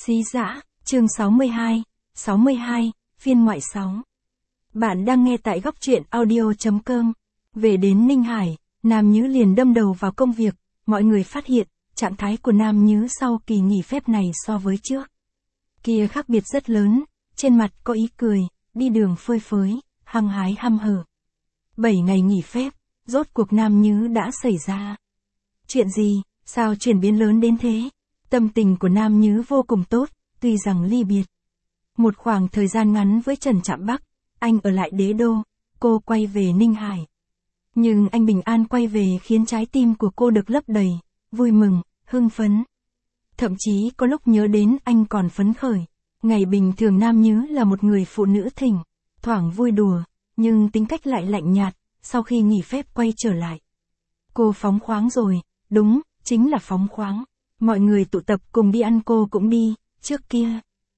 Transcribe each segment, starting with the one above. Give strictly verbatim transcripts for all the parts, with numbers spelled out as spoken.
Xí Dã, chương sáu mươi hai, sáu mươi hai, phiên ngoại sáu. Bạn đang nghe tại góc truyện audio.com. Về đến Ninh Hải, Nam Nhứ liền đâm đầu vào công việc, mọi người phát hiện, trạng thái của Nam Nhứ sau kỳ nghỉ phép này so với trước kia khác biệt rất lớn, trên mặt có ý cười, đi đường phơi phới, hăng hái hăm hở. Bảy ngày nghỉ phép, rốt cuộc Nam Nhứ đã xảy ra chuyện gì, sao chuyển biến lớn đến thế? Tâm tình của Nam Nhứ vô cùng tốt, tuy rằng ly biệt một khoảng thời gian ngắn với Trần Trạm Bắc, anh ở lại Đế Đô, cô quay về Ninh Hải. Nhưng anh bình an quay về khiến trái tim của cô được lấp đầy, vui mừng, hưng phấn. Thậm chí có lúc nhớ đến anh còn phấn khởi. Ngày bình thường Nam Nhứ là một người phụ nữ thỉnh thoảng vui đùa, nhưng tính cách lại lạnh nhạt, sau khi nghỉ phép quay trở lại. Cô phóng khoáng rồi, đúng, chính là phóng khoáng. Mọi người tụ tập cùng đi ăn cô cũng đi, trước kia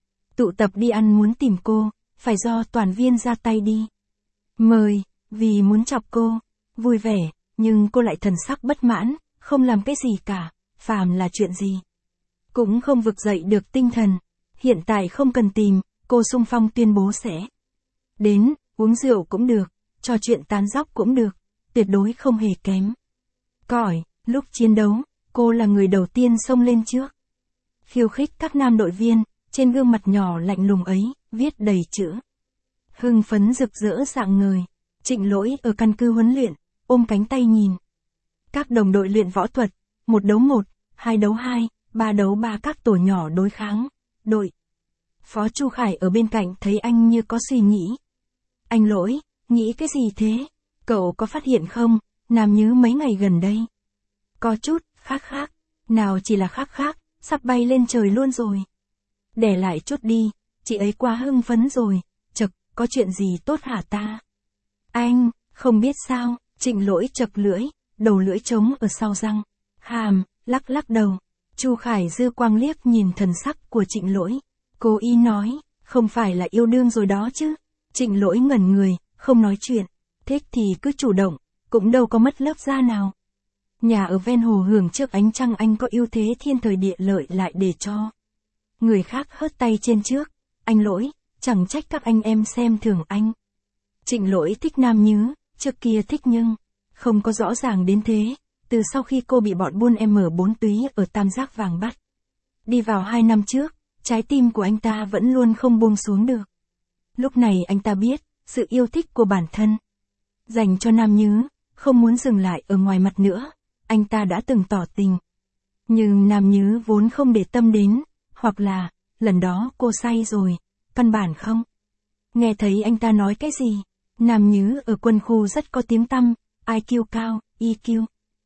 tụ tập đi ăn muốn tìm cô, phải do toàn viên ra tay đi mời, vì muốn chọc cô, vui vẻ, nhưng cô lại thần sắc bất mãn, không làm cái gì cả, phàm là chuyện gì cũng không vực dậy được tinh thần. Hiện tại không cần tìm, cô xung phong tuyên bố sẽ đến, uống rượu cũng được, trò chuyện tán dóc cũng được, tuyệt đối không hề kém cỏi. Lúc chiến đấu, cô là người đầu tiên xông lên trước, khiêu khích các nam đội viên, trên gương mặt nhỏ lạnh lùng ấy, viết đầy chữ hưng phấn rực rỡ rạng ngời. Trịnh Lỗi ở căn cứ huấn luyện, ôm cánh tay nhìn các đồng đội luyện võ thuật, một đấu một, hai đấu hai, ba đấu ba các tổ nhỏ đối kháng. Đội phó Chu Khải ở bên cạnh thấy anh như có suy nghĩ. Anh Lỗi, nghĩ cái gì thế? Cậu có phát hiện không, Nam Nhứ mấy ngày gần đây có chút khác khác, nào chỉ là khác khác, sắp bay lên trời luôn rồi. Để lại chút đi, chị ấy quá hưng phấn rồi, chật, có chuyện gì tốt hả ta? Anh, không biết sao, Trịnh Lỗi chật lưỡi, đầu lưỡi trống ở sau răng, hàm, lắc lắc đầu. Chu Khải dư quang liếc nhìn thần sắc của Trịnh Lỗi, cố ý nói, không phải là yêu đương rồi đó chứ? Trịnh Lỗi ngẩn người, không nói chuyện, thích thì cứ chủ động, cũng đâu có mất lớp da nào. Nhà ở ven hồ hưởng trước ánh trăng, anh có ưu thế thiên thời địa lợi lại để cho người khác hớt tay trên trước. Anh Lỗi, chẳng trách các anh em xem thường anh. Trịnh Lỗi thích Nam Nhứ, trước kia thích nhưng không có rõ ràng đến thế. Từ sau khi cô bị bọn buôn em bốn túy ở Tam Giác Vàng bắt đi vào hai năm trước, trái tim của anh ta vẫn luôn không buông xuống được. Lúc này anh ta biết, sự yêu thích của bản thân dành cho Nam Nhứ, không muốn dừng lại ở ngoài mặt nữa. Anh ta đã từng tỏ tình, nhưng Nam Nhứ vốn không để tâm đến, hoặc là, lần đó cô say rồi, căn bản không nghe thấy anh ta nói cái gì. Nam Nhứ ở quân khu rất có tiếng tăm, i kiu cao, e kiu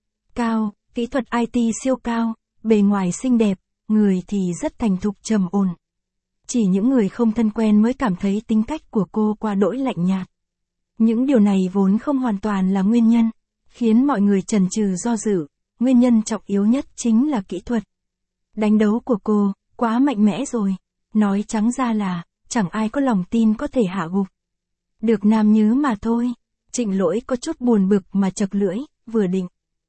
cao, kỹ thuật i tê siêu cao, bề ngoài xinh đẹp, người thì rất thành thục trầm ổn. Chỉ những người không thân quen mới cảm thấy tính cách của cô quá đỗi lạnh nhạt. Những điều này vốn không hoàn toàn là nguyên nhân khiến mọi người chần chừ do dự, nguyên nhân trọng yếu nhất chính là kỹ thuật đánh đấu của cô, quá mạnh mẽ rồi. Nói trắng ra là, chẳng ai có lòng tin có thể hạ gục được Nam Nhứ mà thôi. Trịnh Lỗi có chút buồn bực mà chật lưỡi, vừa định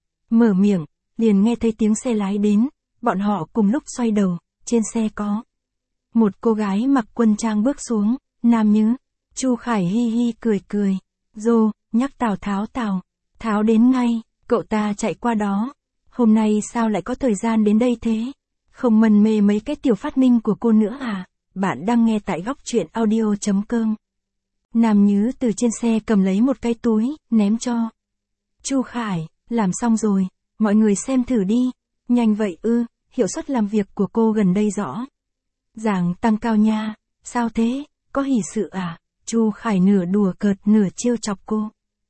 mở miệng, liền nghe thấy tiếng xe lái đến, bọn họ cùng lúc xoay đầu, trên xe có một cô gái mặc quân trang bước xuống. Nam Nhứ, Chu Khải hi hi cười cười, dô, nhắc Tào Tháo Tào Tháo đến ngay, cậu ta chạy qua đó. Hôm nay sao lại có thời gian đến đây thế? Không mân mê mấy cái tiểu phát minh của cô nữa à? Bạn đang nghe tại góc truyện audio.com. Nam Nhứ từ trên xe cầm lấy một cái túi, ném cho Chu Khải, làm xong rồi, mọi người xem thử đi. Nhanh vậy ư? Hiệu suất làm việc của cô gần đây rõ ràng tăng cao nha. Sao thế? Có hỷ sự à? Chu Khải nửa đùa cợt nửa trêu chọc cô.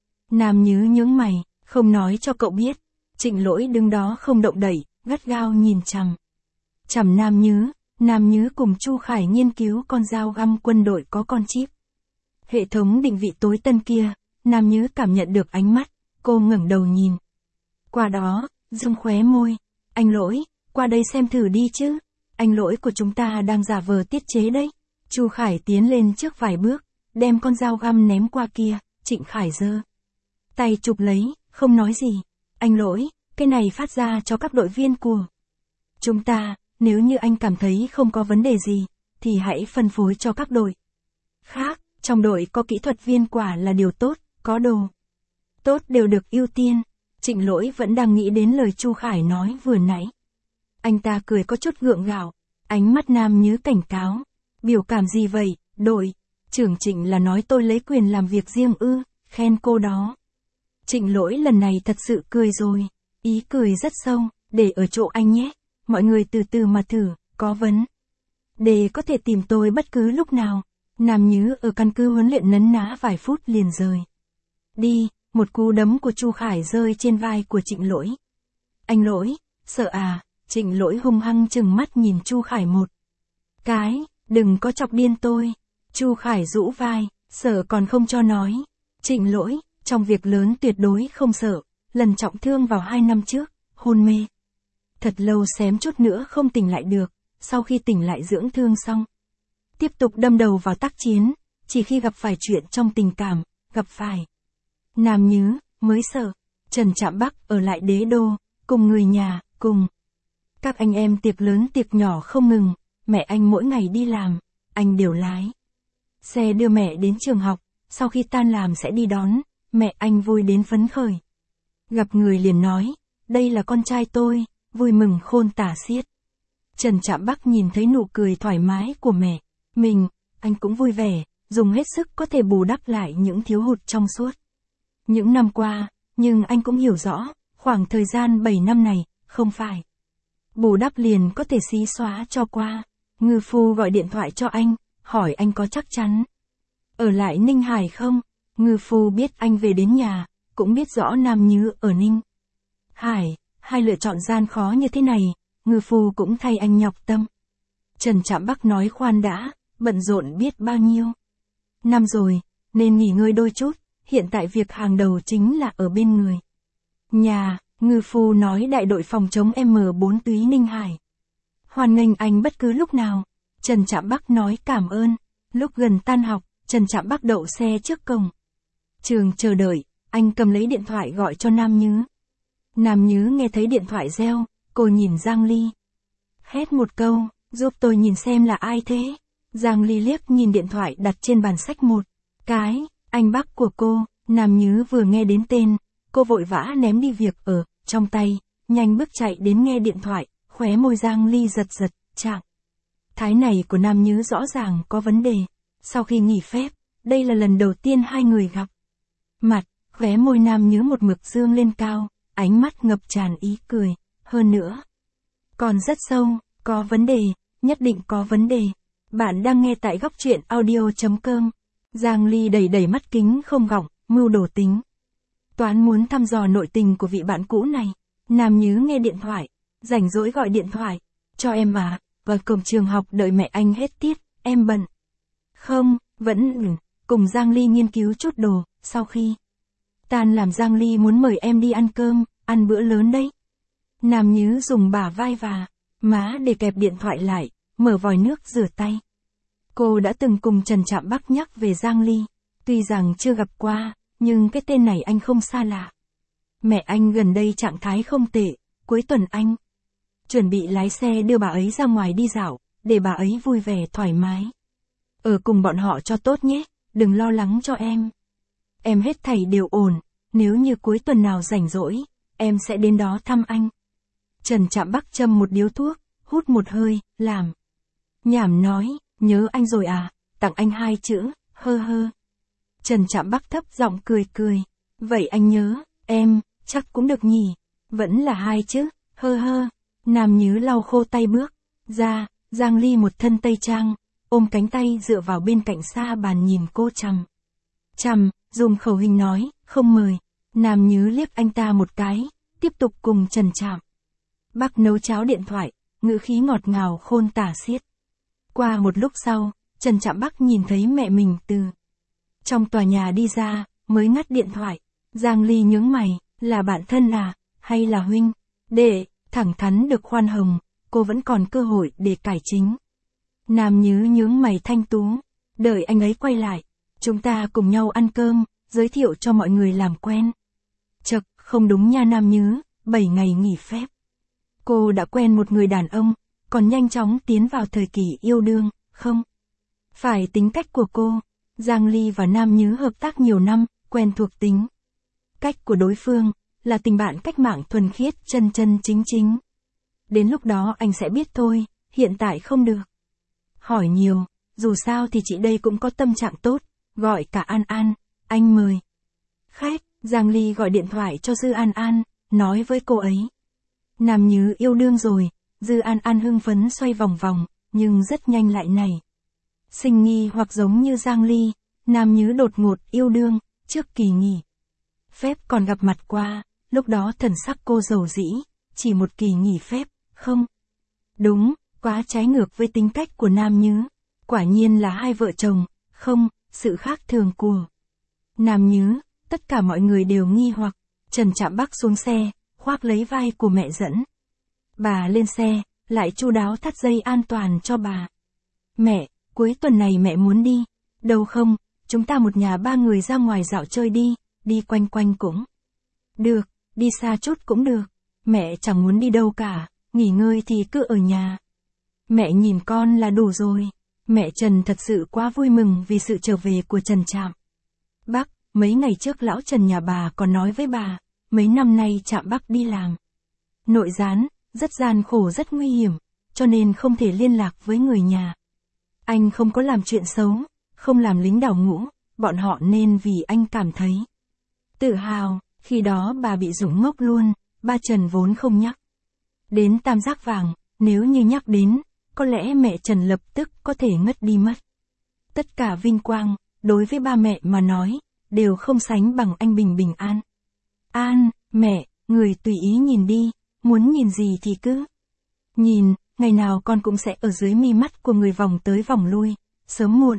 Nam Nhứ nhướng mày, không nói cho cậu biết. Trịnh Lỗi đứng đó không động đậy, gắt gao nhìn chằm chằm Nam Nhứ. Nam Nhứ cùng Chu Khải nghiên cứu con dao găm quân đội có con chip hệ thống định vị tối tân kia. Nam Nhứ cảm nhận được ánh mắt, cô ngẩng đầu nhìn qua đó, dương khóe môi. Anh Lỗi, qua đây xem thử đi chứ. Anh Lỗi của chúng ta đang giả vờ tiết chế đấy. Chu Khải tiến lên trước vài bước, đem con dao găm ném qua kia. Trịnh Khải giơ tay chụp lấy, không nói gì. Anh Lỗi, cái này phát ra cho các đội viên của chúng ta. nếu như anh cảm thấy không có vấn đề gì, thì hãy phân phối cho các đội khác, trong đội có kỹ thuật viên quả là điều tốt, có đồ tốt đều được ưu tiên. Trịnh Lỗi vẫn đang nghĩ đến lời Chu Khải nói vừa nãy. Anh ta cười có chút gượng gạo, ánh mắt Nam Nhứ cảnh cáo. Biểu cảm gì vậy, đội trưởng Trịnh là nói tôi lấy quyền làm việc riêng ư, khen cô đó. Trịnh Lỗi lần này thật sự cười rồi, ý cười rất sâu, để ở chỗ anh nhé, mọi người từ từ mà thử, có vấn đề có thể tìm tôi bất cứ lúc nào. Nam Nhứ ở căn cứ huấn luyện nấn ná vài phút liền rời đi, một cú đấm của Chu Khải rơi trên vai của Trịnh Lỗi. Anh Lỗi, sợ à? Trịnh Lỗi hung hăng chừng mắt nhìn Chu Khải một cái, đừng có chọc điên tôi. Chu Khải rũ vai, sợ còn không cho nói. Trịnh Lỗi, trong việc lớn tuyệt đối không sợ, lần trọng thương vào hai năm trước, hôn mê thật lâu xém chút nữa không tỉnh lại được, sau khi tỉnh lại dưỡng thương xong, tiếp tục đâm đầu vào tác chiến, chỉ khi gặp phải chuyện trong tình cảm, gặp phải Nam Nhứ, mới sợ. Trần Trạm Bắc ở lại Đế Đô, cùng người nhà, cùng các anh em tiệc lớn tiệc nhỏ không ngừng, mẹ anh mỗi ngày đi làm, anh đều lái xe đưa mẹ đến trường học, sau khi tan làm sẽ đi đón, mẹ anh vui đến phấn khởi. Gặp người liền nói, đây là con trai tôi, vui mừng khôn tả xiết. Trần Trạm Bắc nhìn thấy nụ cười thoải mái của mẹ mình, anh cũng vui vẻ, dùng hết sức có thể bù đắp lại những thiếu hụt trong suốt những năm qua, nhưng anh cũng hiểu rõ, khoảng thời gian bảy năm này, không phải bù đắp liền có thể xí xóa cho qua. Ngư Phu gọi điện thoại cho anh, hỏi anh có chắc chắn ở lại Ninh Hải không. Ngư Phu biết anh về đến nhà, cũng biết rõ Nam Nhứ ở Ninh Hải, hai lựa chọn gian khó như thế này, Ngư Phu cũng thay anh nhọc tâm. Trần Trạm Bắc nói khoan đã, bận rộn biết bao nhiêu năm rồi, nên nghỉ ngơi đôi chút, hiện tại việc hàng đầu chính là ở bên người nhà. Ngư Phu nói đại đội phòng chống M bốn Túy Ninh Hải hoan nghênh anh bất cứ lúc nào. Trần Trạm Bắc nói cảm ơn. Lúc gần tan học, Trần Trạm Bắc đậu xe trước cổng trường chờ đợi, anh cầm lấy điện thoại gọi cho Nam Nhứ. Nam Nhứ nghe thấy điện thoại reo, cô nhìn Giang Ly, hét một câu, giúp tôi nhìn xem là ai thế. Giang Ly liếc nhìn điện thoại đặt trên bàn sách một cái, anh bác của cô. Nam Nhứ vừa nghe đến tên, cô vội vã ném đi việc ở trong tay, nhanh bước chạy đến nghe điện thoại, khóe môi Giang Ly giật giật, trạng thái này của Nam Nhứ rõ ràng có vấn đề. Sau khi nghỉ phép, đây là lần đầu tiên hai người gặp mặt, khóe môi Nam Nhứ một mực dương lên cao, ánh mắt ngập tràn ý cười, hơn nữa còn rất sâu, có vấn đề, nhất định có vấn đề. Bạn đang nghe tại góc truyện audio chấm com. Giang Ly đẩy đẩy mắt kính không gọng, mưu đồ tính toán muốn thăm dò nội tình của vị bạn cũ này. Nam Nhứ nghe điện thoại, rảnh rỗi gọi điện thoại cho em à, vào cổng trường học đợi mẹ anh hết tiết, em bận không? Vẫn ừ. Cùng Giang Ly nghiên cứu chút đồ, sau khi tan làm Giang Ly muốn mời em đi ăn cơm, ăn bữa lớn đấy. Nam Nhứ dùng bả vai và má để kẹp điện thoại lại, mở vòi nước rửa tay. Cô đã từng cùng Trần Trạm Bắc nhắc về Giang Ly, tuy rằng chưa gặp qua, nhưng cái tên này anh không xa lạ. Mẹ anh gần đây trạng thái không tệ, cuối tuần anh chuẩn bị lái xe đưa bà ấy ra ngoài đi dạo, để bà ấy vui vẻ thoải mái. Ở cùng bọn họ cho tốt nhé, đừng lo lắng cho em. Em hết thảy đều ổn, nếu như cuối tuần nào rảnh rỗi, em sẽ đến đó thăm anh. Trần Trạm Bắc châm một điếu thuốc, hút một hơi, làm nhảm nói, nhớ anh rồi à, tặng anh hai chữ, hơ hơ. Trần Trạm Bắc thấp giọng cười cười, vậy anh nhớ, em, chắc cũng được nhỉ, vẫn là hai chữ, hơ hơ. Nam Nhứ lau khô tay bước ra, Giang Ly một thân tây trang, ôm cánh tay dựa vào bên cạnh xa bàn nhìn cô chằm chằm, dùng khẩu hình nói, không mời. Nam Nhứ liếc anh ta một cái, tiếp tục cùng Trần Trạm Bắc nấu cháo điện thoại, ngữ khí ngọt ngào khôn tả xiết. Qua một lúc sau, Trần Trạm Bắc nhìn thấy mẹ mình từ trong tòa nhà đi ra, mới ngắt điện thoại. Giang Ly nhướng mày, là bạn thân à, hay là huynh đệ? Thẳng thắn được khoan hồng, cô vẫn còn cơ hội để cải chính. Nam Nhứ nhướng mày thanh tú, đợi anh ấy quay lại, chúng ta cùng nhau ăn cơm, giới thiệu cho mọi người làm quen. Chậc, không đúng nha Nam Nhứ, bảy ngày nghỉ phép. Cô đã quen một người đàn ông, còn nhanh chóng tiến vào thời kỳ yêu đương, không? Phải tính cách của cô, Giang Ly và Nam Nhứ hợp tác nhiều năm, quen thuộc tính cách của đối phương, là tình bạn cách mạng thuần khiết, chân chân chính chính. Đến lúc đó anh sẽ biết thôi, hiện tại không được. Hỏi nhiều, dù sao thì chị đây cũng có tâm trạng tốt, gọi cả An An, anh mời. Khách, Giang Ly gọi điện thoại cho Dư An An, nói với cô ấy. Nam Nhứ yêu đương rồi, Dư An An hưng phấn xoay vòng vòng, nhưng rất nhanh lại nảy sinh nghi, hoặc giống như Giang Ly, Nam Nhứ đột ngột yêu đương, trước kỳ nghỉ phép còn gặp mặt qua, lúc đó thần sắc cô dầu dĩ, chỉ một kỳ nghỉ phép, không? Đúng, quá trái ngược với tính cách của Nam Nhứ, quả nhiên là hai vợ chồng, không, sự khác thường của Nam Nhứ, tất cả mọi người đều nghi hoặc. Trần Trạm Bắc xuống xe, khoác lấy vai của mẹ dẫn bà lên xe, lại chu đáo thắt dây an toàn cho bà. Mẹ, cuối tuần này mẹ muốn đi. Đâu không, chúng ta một nhà ba người ra ngoài dạo chơi đi, đi quanh quanh cũng được, đi xa chút cũng được. Mẹ chẳng muốn đi đâu cả, nghỉ ngơi thì cứ ở nhà. Mẹ nhìn con là đủ rồi. Mẹ Trần thật sự quá vui mừng vì sự trở về của Trần Trạm Bắc. Mấy ngày trước lão Trần nhà bà còn nói với bà, mấy năm nay Trạm Bắc đi làm nội gián, rất gian khổ rất nguy hiểm, cho nên không thể liên lạc với người nhà. Anh không có làm chuyện xấu, không làm lính đào ngũ, bọn họ nên vì anh cảm thấy tự hào. Khi đó bà bị rủng ngốc luôn, ba Trần vốn không nhắc đến tam giác vàng, nếu như nhắc đến, có lẽ mẹ Trần lập tức có thể ngất đi mất. Tất cả vinh quang, đối với ba mẹ mà nói, đều không sánh bằng anh bình bình an. An, mẹ, người tùy ý nhìn đi, muốn nhìn gì thì cứ nhìn, ngày nào con cũng sẽ ở dưới mi mắt của người vòng tới vòng lui, sớm muộn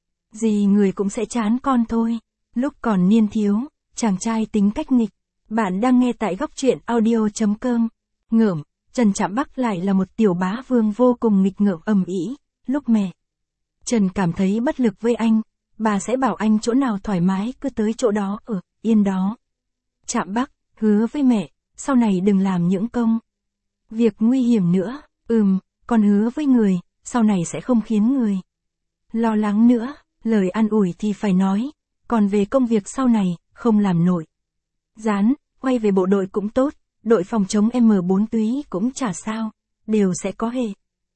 gì người cũng sẽ chán con thôi. Lúc còn niên thiếu, chàng trai tính cách nghịch. Bạn đang nghe tại góc truyện audio.com. Ngởm, Trần Trạm Bắc lại là một tiểu bá vương vô cùng nghịch ngợm ầm ĩ. Lúc mẹ Trần cảm thấy bất lực với anh, bà sẽ bảo anh chỗ nào thoải mái cứ tới chỗ đó ở, yên đó. Trạm Bắc, hứa với mẹ, sau này đừng làm những công việc nguy hiểm nữa. Ừm, con hứa với người, sau này sẽ không khiến người lo lắng nữa. Lời an ủi thì phải nói, còn về công việc sau này, không làm nội gián, quay về bộ đội cũng tốt, đội phòng chống M bốn túy cũng chả sao, đều sẽ có hệ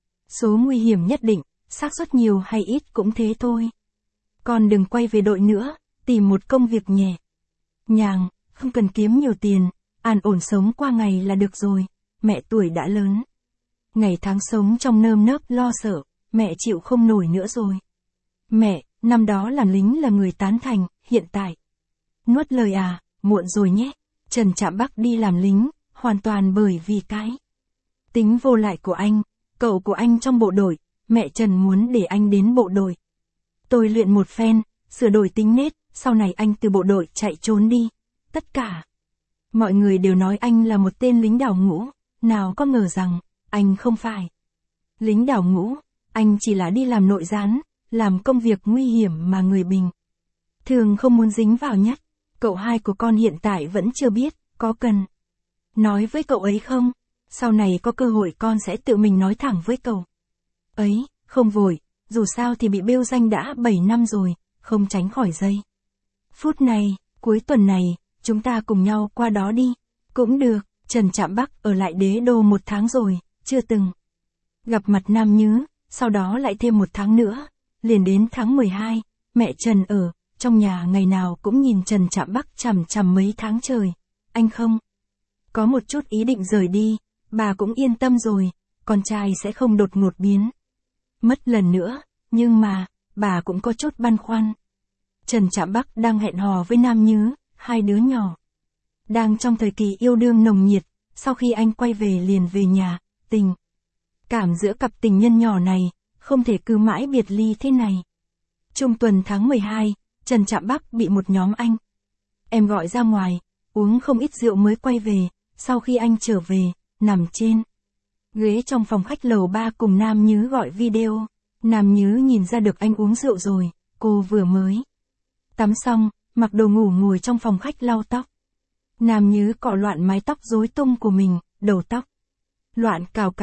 số nguy hiểm nhất định, xác suất nhiều hay ít cũng thế thôi. Con đừng quay về đội nữa, tìm một công việc nhẹ nhàng, không cần kiếm nhiều tiền, an ổn sống qua ngày là được rồi. Mẹ tuổi đã lớn, ngày tháng sống trong nơm nớp lo sợ, mẹ chịu không nổi nữa rồi. Mẹ, năm đó làm lính là người tán thành, hiện tại nuốt lời à, muộn rồi nhé. Trần Trạm Bắc đi làm lính, hoàn toàn bởi vì cái tính vô lại của anh, cậu của anh trong bộ đội, mẹ Trần muốn để anh đến bộ đội tôi luyện một phen, sửa đổi tính nết, sau này anh từ bộ đội chạy trốn đi. Tất cả mọi người đều nói anh là một tên lính đào ngũ, nào có ngờ rằng, anh không phải lính đào ngũ, anh chỉ là đi làm nội gián, làm công việc nguy hiểm mà người bình thường không muốn dính vào nhất. Cậu hai của con hiện tại vẫn chưa biết, có cần nói với cậu ấy không? Sau này có cơ hội con sẽ tự mình nói thẳng với cậu ấy, không vội, dù sao thì bị bêu danh đã bảy năm rồi, không tránh khỏi giây phút này. Cuối tuần này, chúng ta cùng nhau qua đó đi. Cũng được. Trần Trạm Bắc ở lại Đế Đô một tháng rồi, chưa từng gặp mặt Nam Nhứ, sau đó lại thêm một tháng nữa, liền đến tháng mười hai, mẹ Trần ở trong nhà ngày nào cũng nhìn Trần Trạm Bắc chằm chằm mấy tháng trời. Anh không có một chút ý định rời đi, bà cũng yên tâm rồi, con trai sẽ không đột ngột biến mất lần nữa, nhưng mà, bà cũng có chút băn khoăn. Trần Trạm Bắc đang hẹn hò với Nam Nhứ, hai đứa nhỏ đang trong thời kỳ yêu đương nồng nhiệt, sau khi anh quay về liền về nhà, tình cảm giữa cặp tình nhân nhỏ này, không thể cứ mãi biệt ly thế này. Trung tuần tháng mười hai, Trần Trạm Bắc bị một nhóm anh em gọi ra ngoài, uống không ít rượu mới quay về. Sau khi anh trở về, nằm trên ghế trong phòng khách lầu ba cùng Nam Nhứ gọi video. Nam Nhứ nhìn ra được anh uống rượu rồi, cô vừa mới tắm xong, mặc đồ ngủ ngồi trong phòng khách lau tóc. Nam Nhứ cọ loạn mái tóc rối tung của mình, đầu tóc loạn cào cào,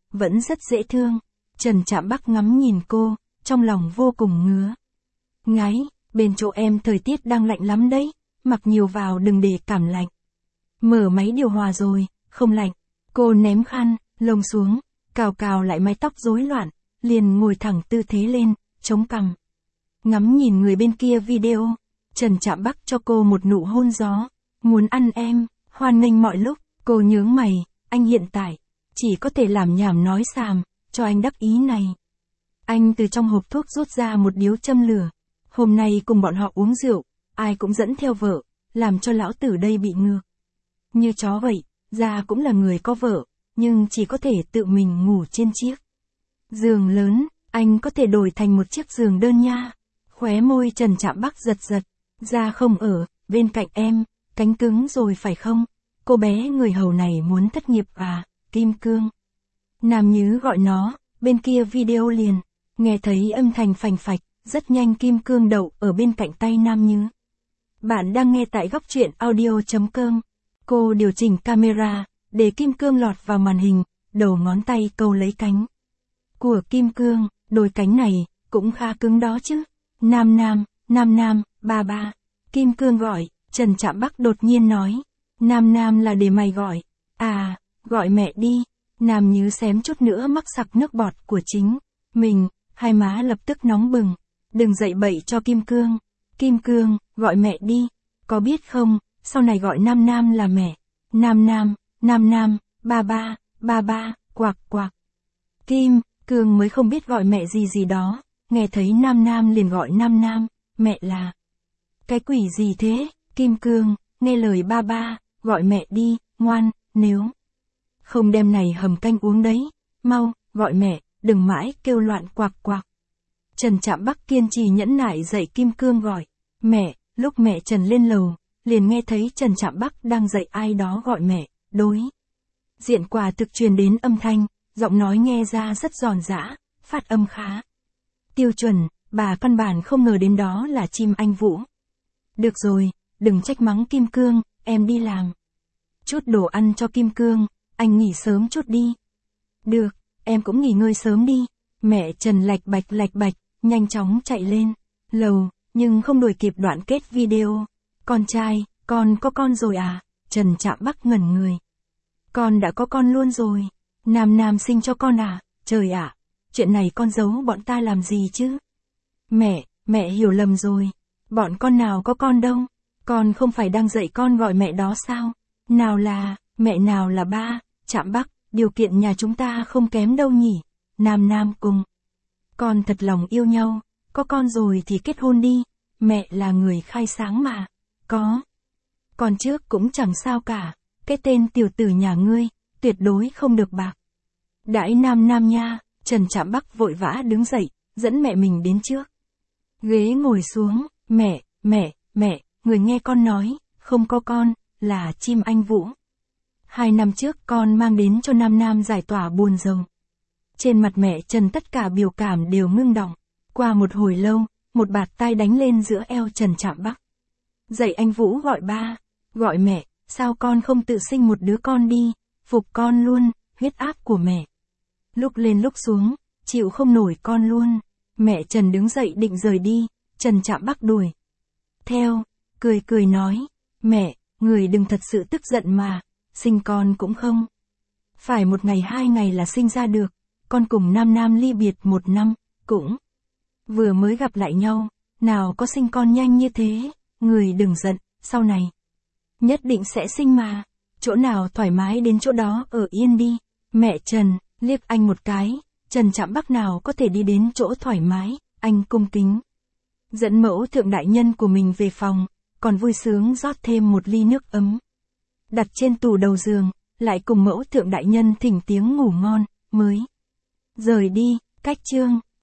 vẫn rất dễ thương. Trần Trạm Bắc ngắm nhìn cô, trong lòng vô cùng ngứa. Ngái, bên chỗ em thời tiết đang lạnh lắm đấy, mặc nhiều vào đừng để cảm lạnh. Mở máy điều hòa rồi, không lạnh. Cô ném khăn, lông xuống, cào cào lại mái tóc rối loạn, liền ngồi thẳng tư thế lên, chống cằm. Ngắm nhìn người bên kia video, Trần Trạm Bắc cho cô một nụ hôn gió. Muốn ăn em, hoan nghênh mọi lúc. Cô nhướng mày, anh hiện tại chỉ có thể làm nhảm nói xàm, cho anh đắc ý này. Anh từ trong hộp thuốc rút ra một điếu châm lửa. Hôm nay cùng bọn họ uống rượu, ai cũng dẫn theo vợ, làm cho lão tử đây bị ngược. Như chó vậy, ra cũng là người có vợ, nhưng chỉ có thể tự mình ngủ trên chiếc giường lớn, anh có thể đổi thành một chiếc giường đơn nha. Khóe môi Trần Trạm Bắc giật giật, ra không ở, bên cạnh em, cánh cứng rồi phải không? Cô bé người hầu này muốn thất nghiệp à, Kim Cương. Nam Nhứ gọi nó, bên kia video liền, nghe thấy âm thanh phành phạch, rất nhanh Kim Cương đậu ở bên cạnh tay Nam Nhứ. Bạn đang nghe tại góc truyện audio.com. Cô điều chỉnh camera, để Kim Cương lọt vào màn hình, đầu ngón tay câu lấy cánh của Kim Cương, đôi cánh này, cũng khá cứng đó chứ. Nam Nam, Nam Nam, ba ba. Kim Cương gọi, Trần Trạm Bắc đột nhiên nói. Nam Nam là để mày gọi. À, gọi mẹ đi. Nam Nhứ xém chút nữa mắc sặc nước bọt của chính mình, hai má lập tức nóng bừng. Đừng dậy bậy cho Kim Cương. Kim Cương, gọi mẹ đi. Có biết không, sau này gọi Nam Nam là mẹ. Nam Nam, Nam Nam, ba ba, ba ba, quạc quạc. Kim Cương mới không biết gọi mẹ gì gì đó, nghe thấy Nam Nam liền gọi Nam Nam, mẹ là cái quỷ gì thế? Kim Cương, nghe lời ba ba, gọi mẹ đi, ngoan, nếu không đem này hầm canh uống đấy, mau, gọi mẹ, đừng mãi kêu loạn quạc quạc. Trần Trạm Bắc kiên trì nhẫn nại dạy Kim Cương gọi mẹ. Lúc mẹ Trần lên lầu, liền nghe thấy Trần Trạm Bắc đang dạy ai đó gọi mẹ. Đối diện quả thực truyền đến âm thanh, giọng nói nghe ra rất giòn giã, phát âm khá tiêu chuẩn, bà căn bản không ngờ đến đó là chim anh Vũ. Được rồi, đừng trách mắng Kim Cương, em đi làm chút đồ ăn cho Kim Cương, anh nghỉ sớm chút đi. Được, em cũng nghỉ ngơi sớm đi. Mẹ Trần lạch bạch lạch bạch, nhanh chóng chạy lên lầu, nhưng không đuổi kịp đoạn kết video. Con trai, con có con rồi à? Trần Trạm Bắc ngẩn người. Con đã có con luôn rồi. Nam Nam sinh cho con à? Trời ạ, chuyện này con giấu bọn ta làm gì chứ? Mẹ, mẹ hiểu lầm rồi. Bọn con nào có con đâu. Con không phải đang dạy con gọi mẹ đó sao? Nào là, mẹ nào là ba, Trạm Bắc, điều kiện nhà chúng ta không kém đâu nhỉ. Nam Nam cùng con thật lòng yêu nhau, có con rồi thì kết hôn đi. Mẹ là người khai sáng mà. Có con trước cũng chẳng sao cả. Cái tên tiểu tử nhà ngươi, tuyệt đối không được bạc đãi Nam Nam nha. Trần Trạm Bắc vội vã đứng dậy, dẫn mẹ mình đến trước ghế ngồi xuống. Mẹ, mẹ, mẹ, người nghe con nói, không có con, là chim anh Vũ. Hai năm trước con mang đến cho Nam Nam giải tỏa buồn rầu. Trên mặt mẹ Trần tất cả biểu cảm đều ngưng đọng. Qua một hồi lâu, một bạt tai đánh lên giữa eo Trần Trạm Bắc. Dạy anh Vũ gọi ba, gọi mẹ, sao con không tự sinh một đứa con đi, phục con luôn, huyết áp của mẹ lúc lên lúc xuống, chịu không nổi con luôn. Mẹ Trần đứng dậy định rời đi, Trần Trạm Bắc đuổi theo, cười cười nói, mẹ, người đừng thật sự tức giận mà, sinh con cũng không phải một ngày hai ngày là sinh ra được. Con cùng Nam Nam ly biệt một năm, cũng vừa mới gặp lại nhau, nào có sinh con nhanh như thế. Người đừng giận, sau này nhất định sẽ sinh mà, chỗ nào thoải mái đến chỗ đó ở yên đi. Mẹ Trần liếc anh một cái, Trần Trạm Bắc nào có thể đi đến chỗ thoải mái, anh cung kính dẫn mẫu thượng đại nhân của mình về phòng, còn vui sướng rót thêm một ly nước ấm đặt trên tủ đầu giường, lại cùng mẫu thượng đại nhân thỉnh tiếng ngủ ngon, mới rời đi. Cách chương